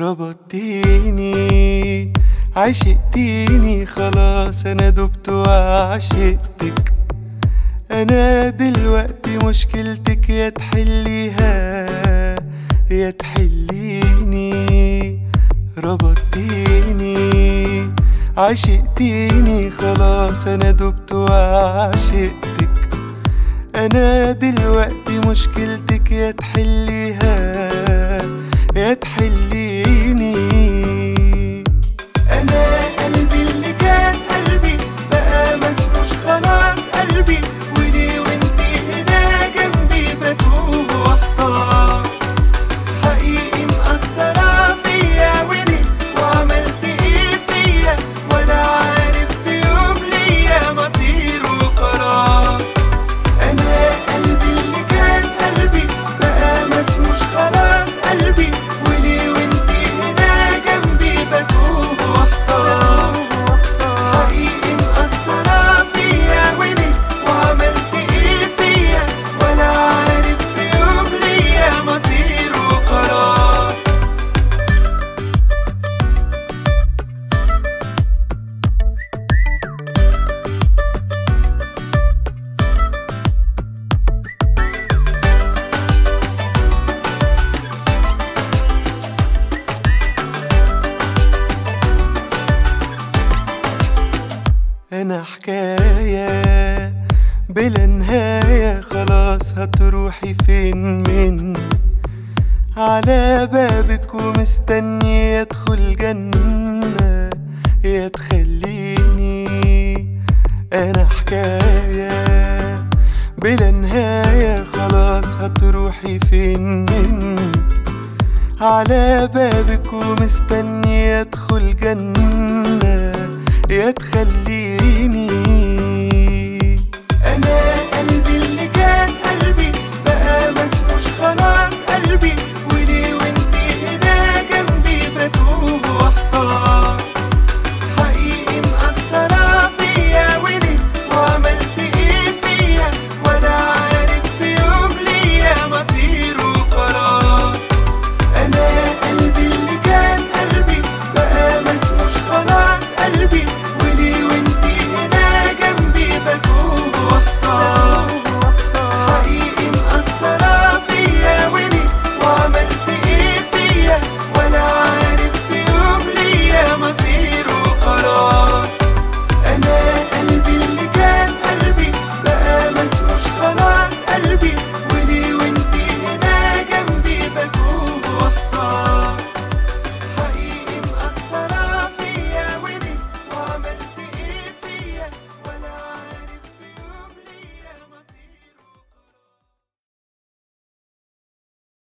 ربطتيني عشقتيني خلاص انا دبت وعشقتك. انا دلوقتي مشكلتك يا تحليها يا تحليني. ربطتيني عشقتيني خلاص انا دبت وعشقتك. انا دلوقتي مشكلتك يا تحليها يا تحليني. انا قلبي اللي كان قلبي بقى مسموش خلاص قلبي، وليه وانتي هنا جنبي بتوه واحتار. حقيقي مأثرة فيا وليه وعملت ايه فيا، ولا عارف في يوم ليا مصير وقرار. انا قلبي اللي كان قلبي بقى مسموش خلاص قلبي، وليه وانتي هنا جنبي بتوه واحتار. حقيقي مأثرة فيا وليه وعملت ايه فيا، ولا عارف في يوم ليا مصير وقرار. أنا حكاية بلا نهاية خلاص هتروحي فين مني، على بابك ومستني أدخل جنة يا تخليني. أنا حكاية بلا نهاية خلاص هتروحي فين مني، على بابك ومستني أدخل جنة يا تخليني.